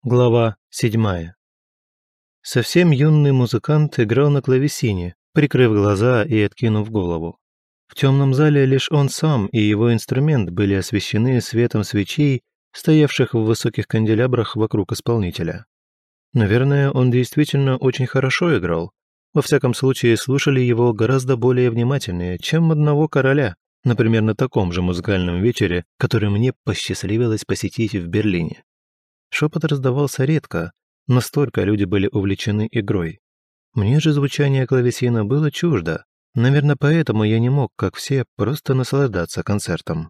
Глава 7. Совсем юный музыкант играл на клавесине, прикрыв глаза и откинув голову. В темном зале лишь он сам и его инструмент были освещены светом свечей, стоявших в высоких канделябрах вокруг исполнителя. Наверное, он действительно очень хорошо играл. Во всяком случае, слушали его гораздо более внимательнее, чем одного короля, например, на таком же музыкальном вечере, который мне посчастливилось посетить в Берлине. Шепот раздавался редко, настолько люди были увлечены игрой. Мне же звучание клавесина было чуждо, наверное, поэтому я не мог, как все, просто наслаждаться концертом.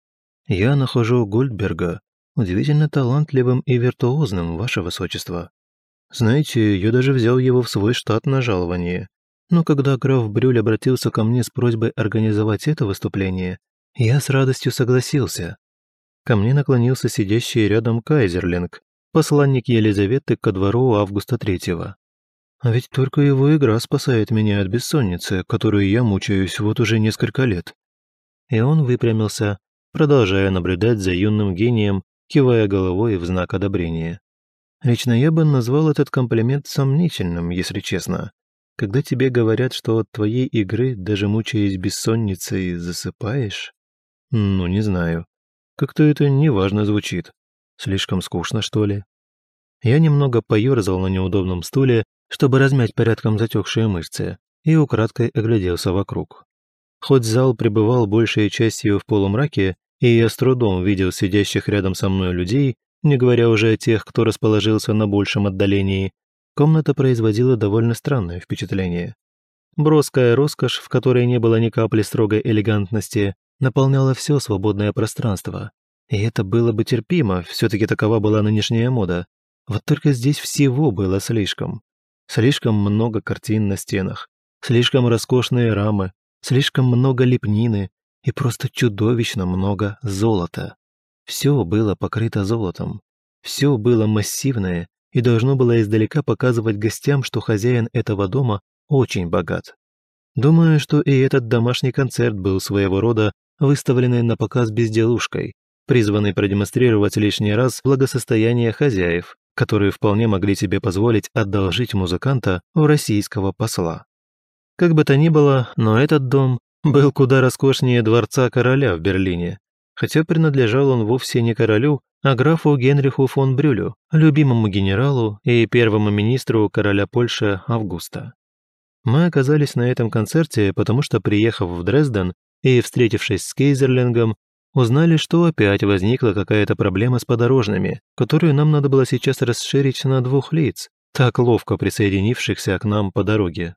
Я нахожу Гольдберга удивительно талантливым и виртуозным, ваше высочество. Знаете, я даже взял его в свой штат на жалование. Но когда граф Брюль обратился ко мне с просьбой организовать это выступление, я с радостью согласился. Ко мне наклонился сидящий рядом Кайзерлинг, посланник Елизаветы ко двору Августа III. А ведь только его игра спасает меня от бессонницы, которой я мучаюсь вот уже несколько лет. И он выпрямился, продолжая наблюдать за юным гением, кивая головой в знак одобрения. Лично я бы назвал этот комплимент сомнительным, если честно. Когда тебе говорят, что от твоей игры, даже мучаясь бессонницей, засыпаешь? Ну, не знаю. Как-то это неважно звучит. Слишком скучно, что ли? Я немного поёрзал на неудобном стуле, чтобы размять порядком затекшие мышцы, и украдкой огляделся вокруг. Хоть зал пребывал большей частью в полумраке, и я с трудом видел сидящих рядом со мной людей, не говоря уже о тех, кто расположился на большем отдалении, комната производила довольно странное впечатление. Броская роскошь, в которой не было ни капли строгой элегантности, наполняла все свободное пространство. И это было бы терпимо, все-таки такова была нынешняя мода. Вот только здесь всего было слишком. Слишком много картин на стенах, слишком роскошные рамы, слишком много лепнины и просто чудовищно много золота. Все было покрыто золотом, все было массивное и должно было издалека показывать гостям, что хозяин этого дома очень богат. Думаю, что и этот домашний концерт был своего рода выставленной на показ безделушкой, призванной продемонстрировать лишний раз благосостояние хозяев, которые вполне могли себе позволить одолжить музыканта в российского посла. Как бы то ни было, но этот дом был куда роскошнее дворца короля в Берлине, хотя принадлежал он вовсе не королю, а графу Генриху фон Брюлю, любимому генералу и первому министру короля Польши Августа. Мы оказались на этом концерте, потому что, приехав в Дрезден и встретившись с Кейзерлингом, узнали, что опять возникла какая-то проблема с подорожными, которую нам надо было сейчас расширить на 2 лиц, так ловко присоединившихся к нам по дороге.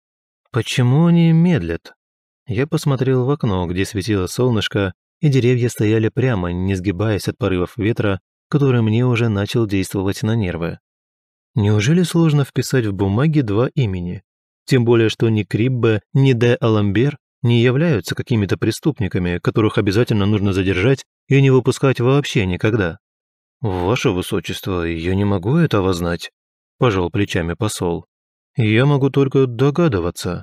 Почему они медлят? Я посмотрел в окно, где светило солнышко, и деревья стояли прямо, не сгибаясь от порывов ветра, который мне уже начал действовать на нервы. Неужели сложно вписать в бумаге 2 имени? Тем более, что ни Криббе, ни де Аламбер не являются какими-то преступниками, которых обязательно нужно задержать и не выпускать вообще никогда. «Ваше высочество, я не могу этого знать», – пожал плечами посол. «Я могу только догадываться».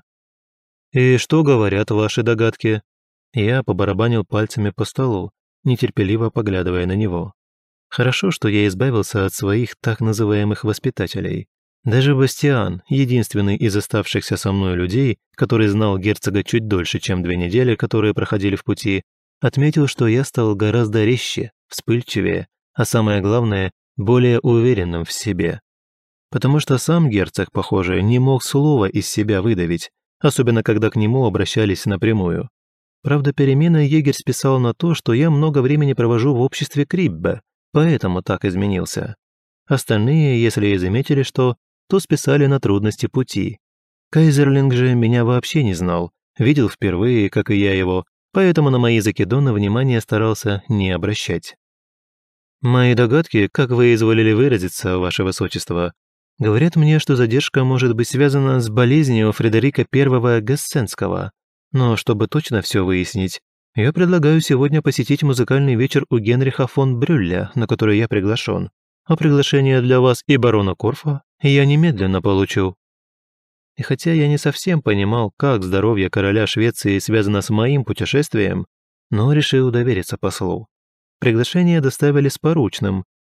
«И что говорят ваши догадки?» Я побарабанил пальцами по столу, нетерпеливо поглядывая на него. Хорошо, что я избавился от своих так называемых воспитателей. Даже Бастиан, единственный из оставшихся со мной людей, который знал герцога чуть дольше, чем 2 недели, которые проходили в пути, отметил, что я стал гораздо резче, вспыльчивее, а самое главное, более уверенным в себе. Потому что сам герцог, похоже, не мог слова из себя выдавить, особенно когда к нему обращались напрямую. Правда, перемены егерь списал на то, что я много времени провожу в обществе Криббе, поэтому так изменился. Остальные, если и заметили что, то списали на трудности пути. Кайзерлинг же меня вообще не знал, видел впервые, как и я его, поэтому на мои закидоны внимания старался не обращать. «Мои догадки, как вы изволили выразиться, ваше высочество, говорят мне, что задержка может быть связана с болезнью Фредерика I Гессенского. Но чтобы точно все выяснить, я предлагаю сегодня посетить музыкальный вечер у Генриха фон Брюлля, на который я приглашен. А приглашение для вас и барона Корфа я немедленно получу». И хотя я не совсем понимал, как здоровье короля Швеции связано с моим путешествием, но решил довериться послу. Приглашение доставили с поручным,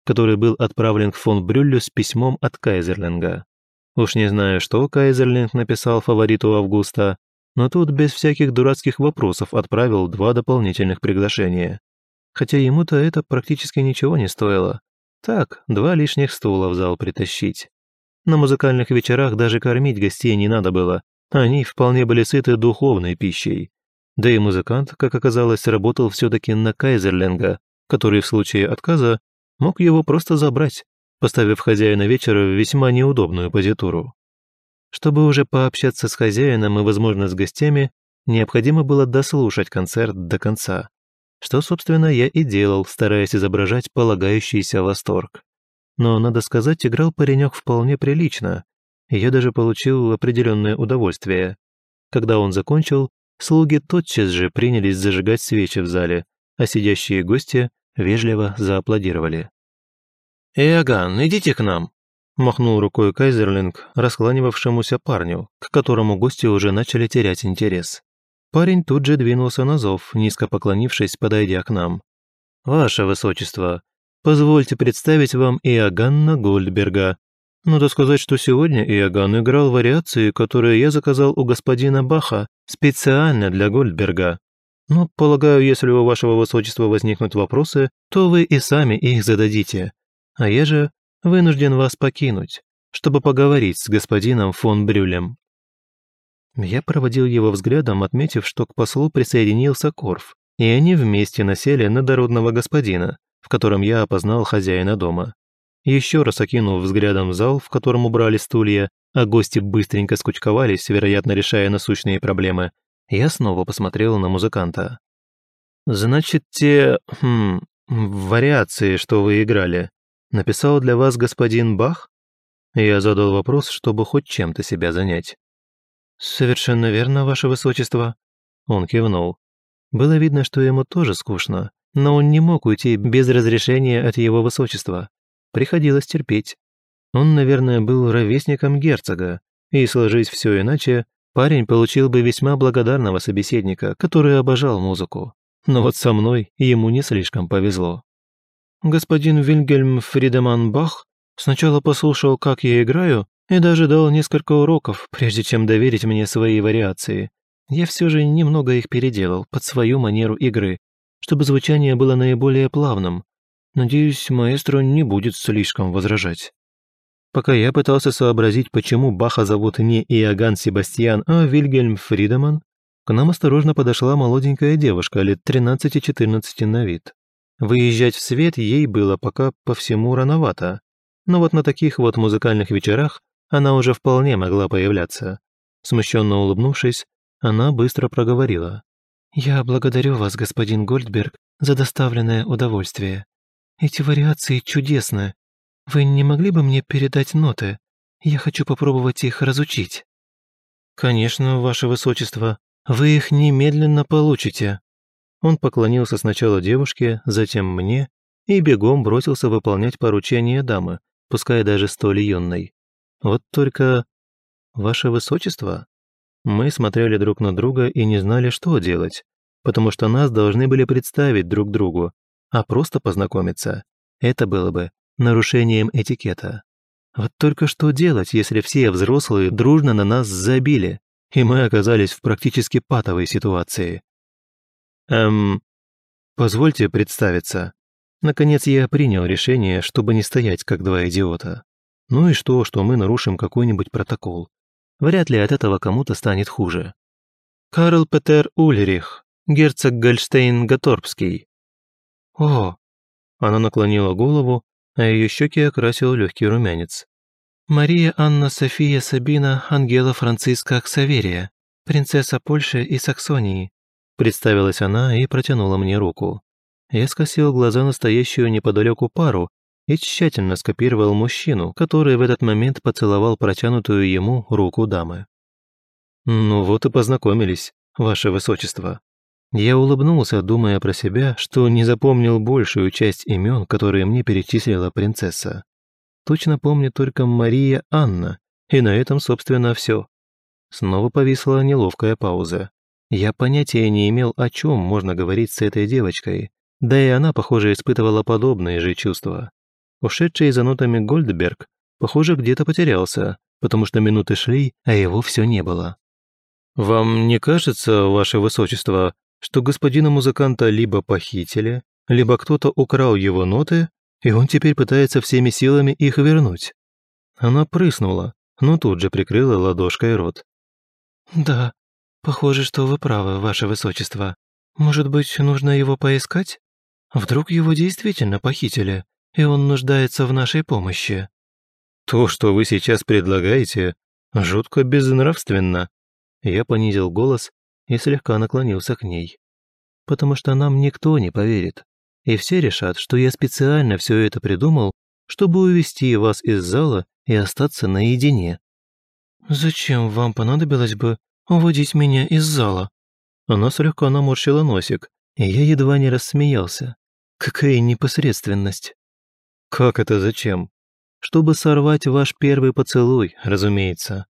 который был отправлен к фон Брюллю с письмом от Кайзерлинга. Уж не знаю, что Кайзерлинг написал фавориту Августа, но тут без всяких дурацких вопросов отправил 2 дополнительных приглашения. Хотя ему-то это практически ничего не стоило. Так, 2 лишних стула в зал притащить. На музыкальных вечерах даже кормить гостей не надо было, они вполне были сыты духовной пищей. Да и музыкант, как оказалось, работал все-таки на Кайзерлинга, который в случае отказа мог его просто забрать, поставив хозяина вечера в весьма неудобную позитуру. Чтобы уже пообщаться с хозяином и, возможно, с гостями, необходимо было дослушать концерт до конца, что, собственно, я и делал, стараясь изображать полагающийся восторг. Но, надо сказать, играл паренек вполне прилично, и я даже получил определенное удовольствие. Когда он закончил, слуги тотчас же принялись зажигать свечи в зале, а сидящие гости вежливо зааплодировали. «Иоганн, идите к нам!» – махнул рукой Кайзерлинг раскланивавшемуся парню, к которому гости уже начали терять интерес. Парень тут же двинулся на зов, низко поклонившись, подойдя к нам. «Ваше Высочество, позвольте представить вам Иоганна Гольдберга. Надо сказать, что сегодня Иоганн играл вариации, которые я заказал у господина Баха специально для Гольдберга. Но, полагаю, если у вашего Высочества возникнут вопросы, то вы и сами их зададите. А я же вынужден вас покинуть, чтобы поговорить с господином фон Брюлем». Я проводил его взглядом, отметив, что к послу присоединился Корф, и они вместе насели на дородного господина, в котором я опознал хозяина дома. Еще раз окинув взглядом зал, в котором убрали стулья, а гости быстренько скучковались, вероятно, решая насущные проблемы, я снова посмотрел на музыканта. «Значит, те... вариации, что вы играли, написал для вас господин Бах?» Я задал вопрос, чтобы хоть чем-то себя занять. «Совершенно верно, ваше высочество». Он кивнул. Было видно, что ему тоже скучно, но он не мог уйти без разрешения от его высочества. Приходилось терпеть. Он, наверное, был ровесником герцога, и, сложись все иначе, парень получил бы весьма благодарного собеседника, который обожал музыку. Но вот со мной ему не слишком повезло. Господин Вильгельм Фридеман Бах сначала послушал, как я играю, и даже дал несколько уроков, прежде чем доверить мне свои вариации. Я все же немного их переделал под свою манеру игры, чтобы звучание было наиболее плавным. Надеюсь, маэстро не будет слишком возражать. Пока я пытался сообразить, почему Баха зовут не Иоганн Себастьян, а Вильгельм Фридеман, к нам осторожно подошла молоденькая девушка лет 13-14 на вид. Выезжать в свет ей было пока по всему рановато, но вот на таких вот музыкальных вечерах она уже вполне могла появляться. Смущенно улыбнувшись, она быстро проговорила. «Я благодарю вас, господин Гольдберг, за доставленное удовольствие. Эти вариации чудесны. Вы не могли бы мне передать ноты? Я хочу попробовать их разучить». «Конечно, ваше высочество, вы их немедленно получите». Он поклонился сначала девушке, затем мне и бегом бросился выполнять поручение дамы, пускай даже столь юной. Вот только... Ваше высочество? Мы смотрели друг на друга и не знали, что делать, потому что нас должны были представить друг другу, а просто познакомиться. Это было бы нарушением этикета. Вот только что делать, если все взрослые дружно на нас забили, и мы оказались в практически патовой ситуации? Позвольте представиться. Наконец я принял решение, чтобы не стоять как 2 идиота. Ну и что мы нарушим какой-нибудь протокол? Вряд ли от этого кому-то станет хуже. Карл Петер Ульрих, герцог Гольштейн-Гаторпский. О! Она наклонила голову, а ее щеки окрасил легкий румянец. Мария Анна София Сабина Ангела Франциска Ксаверия, принцесса Польши и Саксонии. Представилась она и протянула мне руку. Я скосил глаза на стоящую неподалеку пару и тщательно скопировал мужчину, который в этот момент поцеловал протянутую ему руку дамы. «Ну вот и познакомились, ваше высочество». Я улыбнулся, думая про себя, что не запомнил большую часть имен, которые мне перечислила принцесса. Точно помню только Мария Анна, и на этом, собственно, все. Снова повисла неловкая пауза. Я понятия не имел, о чем можно говорить с этой девочкой, да и она, похоже, испытывала подобные же чувства. Ушедший за нотами Гольдберг, похоже, где-то потерялся, потому что минуты шли, а его все не было. «Вам не кажется, ваше высочество, что господина музыканта либо похитили, либо кто-то украл его ноты, и он теперь пытается всеми силами их вернуть?» Она прыснула, но тут же прикрыла ладошкой рот. «Да, похоже, что вы правы, ваше высочество. Может быть, нужно его поискать? Вдруг его действительно похитили, и он нуждается в нашей помощи?» «То, что вы сейчас предлагаете, жутко безнравственно». Я понизил голос и слегка наклонился к ней. «Потому что нам никто не поверит, и все решат, что я специально все это придумал, чтобы увести вас из зала и остаться наедине». «Зачем вам понадобилось бы уводить меня из зала?» Она слегка наморщила носик, и я едва не рассмеялся. Какая непосредственность. «Как это зачем?» «Чтобы сорвать ваш первый поцелуй, разумеется».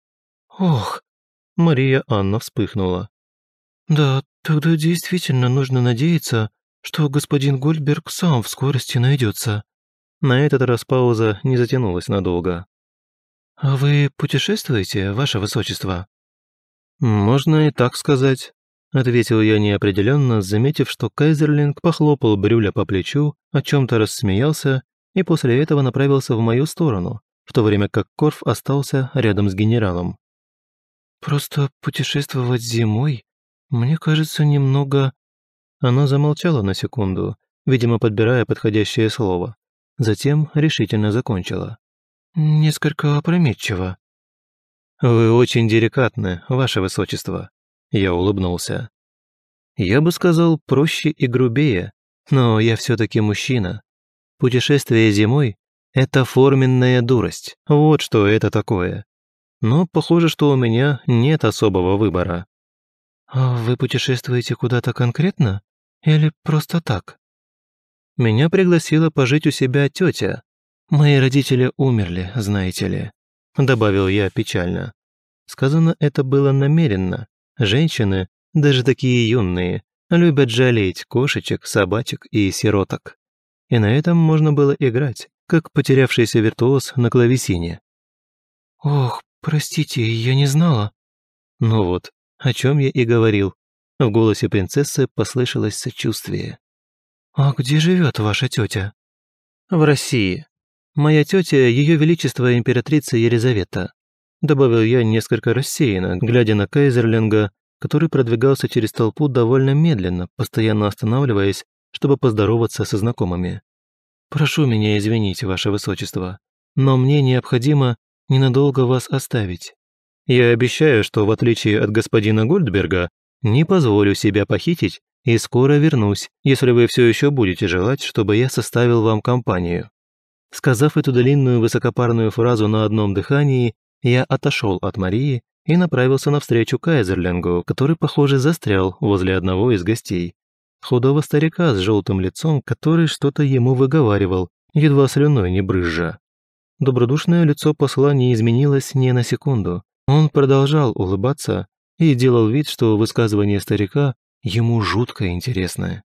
«Ох!» Мария Анна вспыхнула. «Да, тогда действительно нужно надеяться, что господин Гольдберг сам в скорости найдется». На этот раз пауза не затянулась надолго. «А вы путешествуете, ваше высочество?» «Можно и так сказать», — ответил я неопределенно, заметив, что Кайзерлинг похлопал Брюля по плечу, о чем-то рассмеялся и после этого направился в мою сторону, в то время как Корф остался рядом с генералом. «Просто путешествовать зимой, мне кажется, немного...» Она замолчала на секунду, видимо, подбирая подходящее слово. Затем решительно закончила. «Несколько опрометчиво». «Вы очень деликатны, ваше высочество», — я улыбнулся. «Я бы сказал, проще и грубее, но я все-таки мужчина. Путешествие зимой — это форменная дурость, вот что это такое. Но похоже, что у меня нет особого выбора». «А вы путешествуете куда-то конкретно? Или просто так?» «Меня пригласила пожить у себя тетя. Мои родители умерли, знаете ли», — добавил я печально. Сказано это было намеренно. Женщины, даже такие юные, любят жалеть кошечек, собачек и сироток. И на этом можно было играть, как потерявшийся виртуоз на клавесине. «Ох, простите, я не знала». Ну вот, о чем я и говорил. В голосе принцессы послышалось сочувствие. «А где живет ваша тетя?» «В России. Моя тетя, ее величество императрица Елизавета», добавил я несколько рассеянно, глядя на Кайзерлинга, который продвигался через толпу довольно медленно, постоянно останавливаясь, чтобы поздороваться со знакомыми. «Прошу меня извинить, ваше высочество, но мне необходимо ненадолго вас оставить. Я обещаю, что, в отличие от господина Гольдберга, не позволю себя похитить и скоро вернусь, если вы все еще будете желать, чтобы я составил вам компанию». Сказав эту длинную высокопарную фразу на одном дыхании, я отошел от Марии и направился навстречу Кайзерлингу, который, похоже, застрял возле одного из гостей. Худого старика с желтым лицом, который что-то ему выговаривал, едва слюной не брызжа. Добродушное лицо посла не изменилось ни на секунду. Он продолжал улыбаться и делал вид, что высказывание старика ему жутко интересно.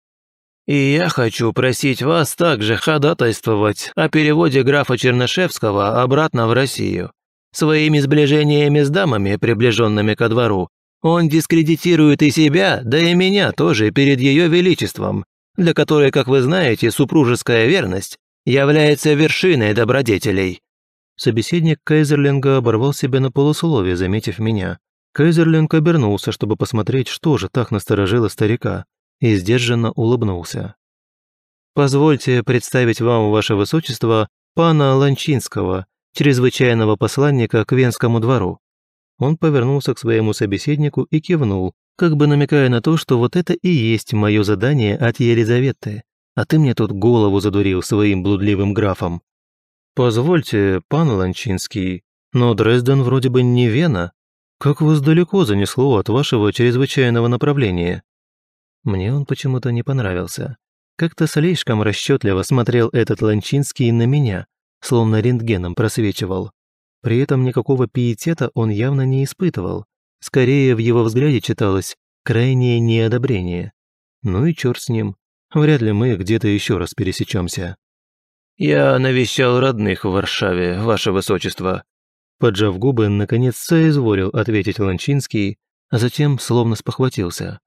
«И я хочу просить вас также ходатайствовать о переводе графа Чернышевского обратно в Россию. Своими сближениями с дамами, приближенными ко двору, он дискредитирует и себя, да и меня тоже перед ее величеством, для которой, как вы знаете, супружеская верность является вершиной добродетелей». Собеседник Кайзерлинга оборвал себя на полусловие, заметив меня. Кайзерлинг обернулся, чтобы посмотреть, что же так насторожило старика, и сдержанно улыбнулся. «Позвольте представить вам, ваше высочество, пана Ланчинского, чрезвычайного посланника к Венскому двору». Он повернулся к своему собеседнику и кивнул, как бы намекая на то, что вот это и есть мое задание от Елизаветы, а ты мне тут голову задурил своим блудливым графом. «Позвольте, пан Ланчинский, но Дрезден вроде бы не Вена. Как вас далеко занесло от вашего чрезвычайного направления?» Мне он почему-то не понравился. Как-то слишком расчетливо смотрел этот Ланчинский на меня, словно рентгеном просвечивал. При этом никакого пиетета он явно не испытывал. Скорее, в его взгляде читалось крайнее неодобрение. Ну и черт с ним. Вряд ли мы где-то еще раз пересечемся. «Я навещал родных в Варшаве, ваше высочество». Поджав губы, наконец соизволил ответить Ланчинский, а затем словно спохватился.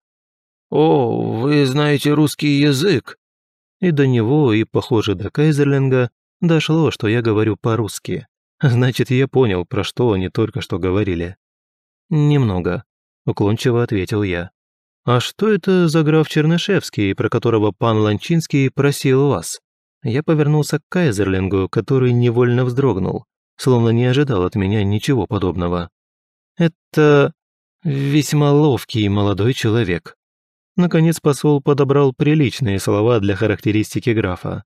«О, вы знаете русский язык?» И до него, и, похоже, до Кайзерлинга дошло, что я говорю по-русски. Значит, я понял, про что они только что говорили. «Немного», — уклончиво ответил я. «А что это за граф Чернышевский, про которого пан Ланчинский просил вас?» Я повернулся к Кайзерлингу, который невольно вздрогнул, словно не ожидал от меня ничего подобного. «Это весьма ловкий молодой человек». Наконец посол подобрал приличные слова для характеристики графа.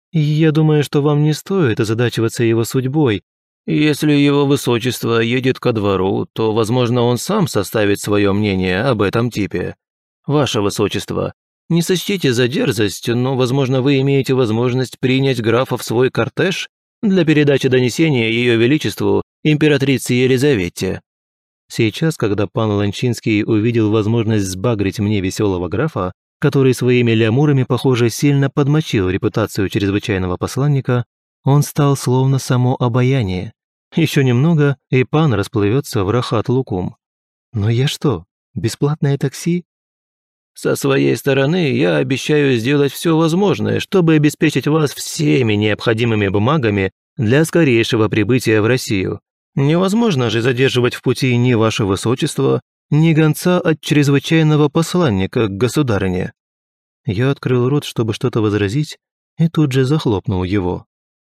«Я думаю, что вам не стоит озадачиваться его судьбой. «Если его высочество едет ко двору, то, возможно, он сам составит свое мнение об этом типе. Ваше высочество, не сочтите за дерзость, но, возможно, вы имеете возможность принять графа в свой кортеж для передачи донесения Ее Величеству императрице Елизавете». Сейчас, когда пан Ланчинский увидел возможность сбагрить мне веселого графа, который своими лямурами, похоже, сильно подмочил репутацию чрезвычайного посланника, он стал словно само обаяние. Еще немного, и пан расплывется в рахат-лукум. Но я что, бесплатное такси? Со своей стороны я обещаю сделать все возможное, чтобы обеспечить вас всеми необходимыми бумагами для скорейшего прибытия в Россию. Невозможно же задерживать в пути ни ваше высочество, ни гонца от чрезвычайного посланника к государыне». Я открыл рот, чтобы что-то возразить, и тут же захлопнул его.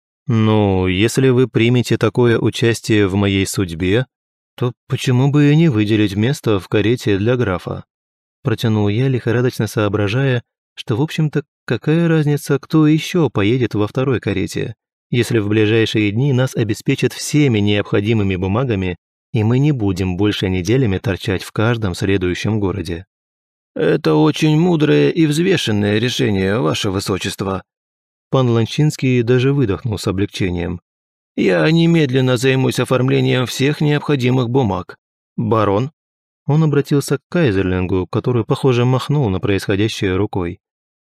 «Ну, если вы примете такое участие в моей судьбе, то почему бы и не выделить место в карете для графа?» Протянул я, лихорадочно соображая, что, в общем-то, какая разница, кто еще поедет во второй карете, если в ближайшие дни нас обеспечат всеми необходимыми бумагами, и мы не будем больше неделями торчать в каждом следующем городе. «Это очень мудрое и взвешенное решение, ваше высочество». Пан Ланчинский даже выдохнул с облегчением. «Я немедленно займусь оформлением всех необходимых бумаг. Барон?» Он обратился к Кайзерлингу, который, похоже, махнул на происходящее рукой.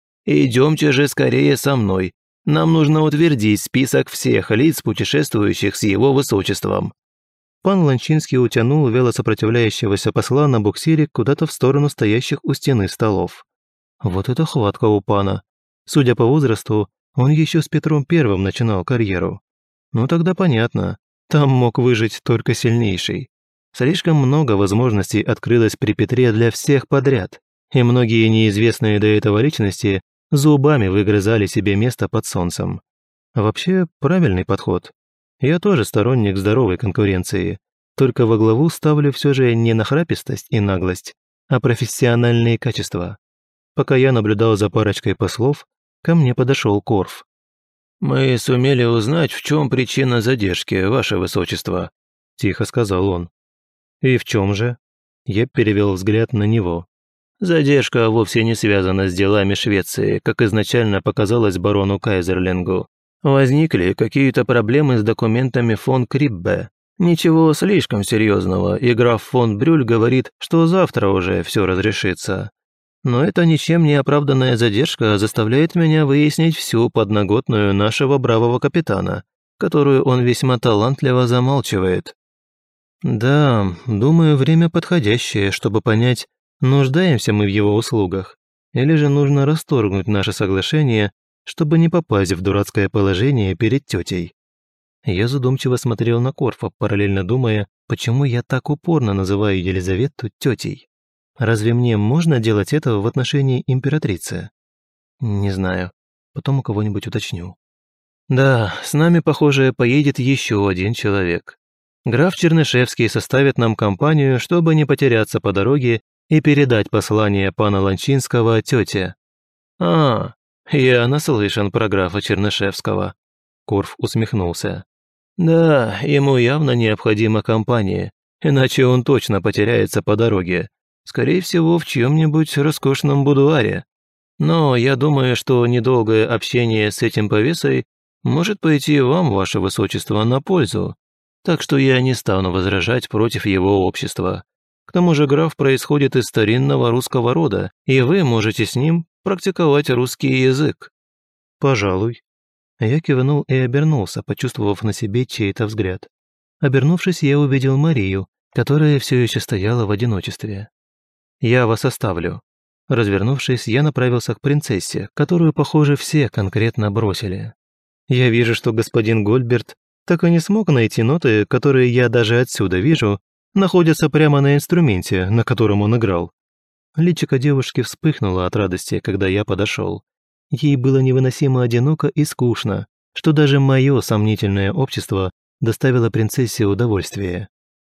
«Идемте же скорее со мной. Нам нужно утвердить список всех лиц, путешествующих с его высочеством». Пан Ланчинский утянул вяло сопротивляющегося посла на буксире куда-то в сторону стоящих у стены столов. Вот это хватка у пана. Судя по возрасту, он еще с Петром Первым начинал карьеру. Ну тогда понятно, там мог выжить только сильнейший. Слишком много возможностей открылось при Петре для всех подряд, и многие неизвестные до этого личности зубами выгрызали себе место под солнцем. Вообще, правильный подход. Я тоже сторонник здоровой конкуренции, только во главу ставлю все же не нахрапистость и наглость, а профессиональные качества. Пока я наблюдал за парочкой послов, ко мне подошел Корф. «Мы сумели узнать, в чем причина задержки, ваше высочество», – тихо сказал он. «И в чем же?» Я перевел взгляд на него. «Задержка вовсе не связана с делами Швеции, как изначально показалось барону Кайзерлингу. Возникли какие-то проблемы с документами фон Криббе. Ничего слишком серьезного, и граф фон Брюль говорит, что завтра уже все разрешится. Но эта ничем не оправданная задержка заставляет меня выяснить всю подноготную нашего бравого капитана, которую он весьма талантливо замалчивает». «Да, думаю, время подходящее, чтобы понять, нуждаемся мы в его услугах, или же нужно расторгнуть наше соглашение, чтобы не попасть в дурацкое положение перед тетей». Я задумчиво смотрел на Корфа, параллельно думая, почему я так упорно называю Елизавету тетей. Разве мне можно делать это в отношении императрицы? Не знаю, потом у кого-нибудь уточню. Да, с нами, похоже, поедет еще один человек. Граф Чернышевский составит нам компанию, чтобы не потеряться по дороге и передать послание пана Ланчинского тете. «А, я наслышан про графа Чернышевского», – Корф усмехнулся. «Да, ему явно необходима компания, иначе он точно потеряется по дороге. Скорее всего, в чьем-нибудь роскошном будуаре. Но я думаю, что недолгое общение с этим повесой может пойти вам, ваше высочество, на пользу. Так что я не стану возражать против его общества. К тому же граф происходит из старинного русского рода, и вы можете с ним практиковать русский язык». «Пожалуй». Я кивнул и обернулся, почувствовав на себе чей-то взгляд. Обернувшись, я увидел Марию, которая все еще стояла в одиночестве. «Я вас оставлю». Развернувшись, я направился к принцессе, которую, похоже, все конкретно бросили. Я вижу, что господин Гольберт так и не смог найти ноты, которые я даже отсюда вижу, находятся прямо на инструменте, на котором он играл. Личико девушки вспыхнуло от радости, когда я подошел. Ей было невыносимо одиноко и скучно, что даже мое сомнительное общество доставило принцессе удовольствие.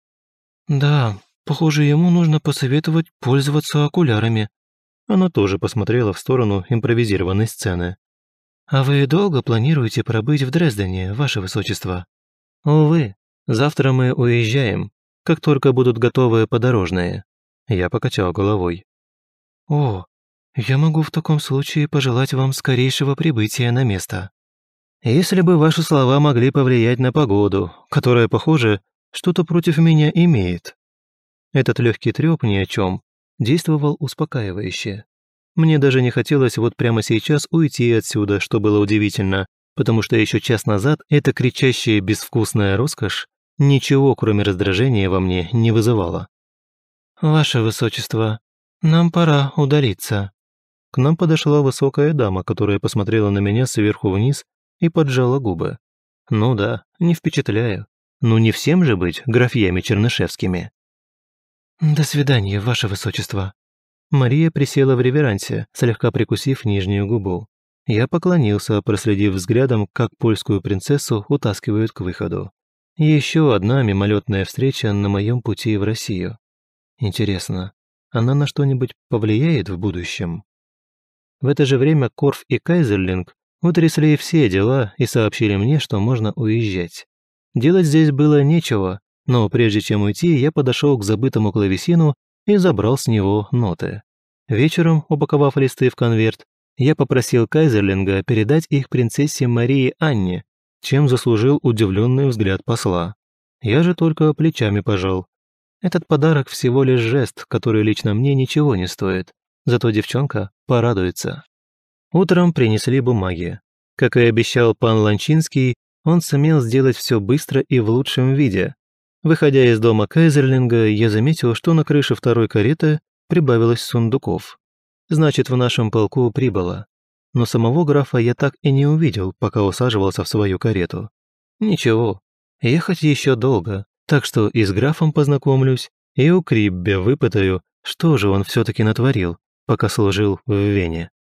«Да, похоже, ему нужно посоветовать пользоваться окулярами». Она тоже посмотрела в сторону импровизированной сцены. «А вы долго планируете пробыть в Дрездене, ваше высочество?» «Увы, завтра мы уезжаем, как только будут готовы подорожные». Я покачал головой. «О, я могу в таком случае пожелать вам скорейшего прибытия на место. Если бы ваши слова могли повлиять на погоду, которая, похоже, что-то против меня имеет». Этот легкий трёп ни о чем действовал успокаивающе. Мне даже не хотелось вот прямо сейчас уйти отсюда, что было удивительно, потому что еще час назад эта кричащая безвкусная роскошь ничего, кроме раздражения, во мне не вызывала. «Ваше высочество, нам пора удалиться». К нам подошла высокая дама, которая посмотрела на меня сверху вниз и поджала губы. Ну да, не впечатляю. Ну не всем же быть графьями чернышевскими. «До свидания, ваше высочество». Мария присела в реверансе, слегка прикусив нижнюю губу. Я поклонился, проследив взглядом, как польскую принцессу утаскивают к выходу. Еще одна мимолетная встреча на моем пути в Россию. Интересно, она на что-нибудь повлияет в будущем? В это же время Корф и Кайзерлинг утрясли все дела и сообщили мне, что можно уезжать. Делать здесь было нечего, но прежде чем уйти, я подошел к забытому клавесину и забрал с него ноты. Вечером, упаковав листы в конверт, я попросил Кайзерлинга передать их принцессе Марии Анне, чем заслужил удивленный взгляд посла. Я же только плечами пожал. Этот подарок всего лишь жест, который лично мне ничего не стоит, зато девчонка порадуется. Утром принесли бумаги. Как и обещал пан Ланчинский, он сумел сделать все быстро и в лучшем виде. Выходя из дома Кайзерлинга, я заметил, что на крыше второй кареты прибавилось сундуков. Значит, в нашем полку прибыло. Но самого графа я так и не увидел, пока усаживался в свою карету. Ничего, ехать еще долго, так что и с графом познакомлюсь, и у Криббе выпытаю, что же он все-таки натворил, пока служил в Вене.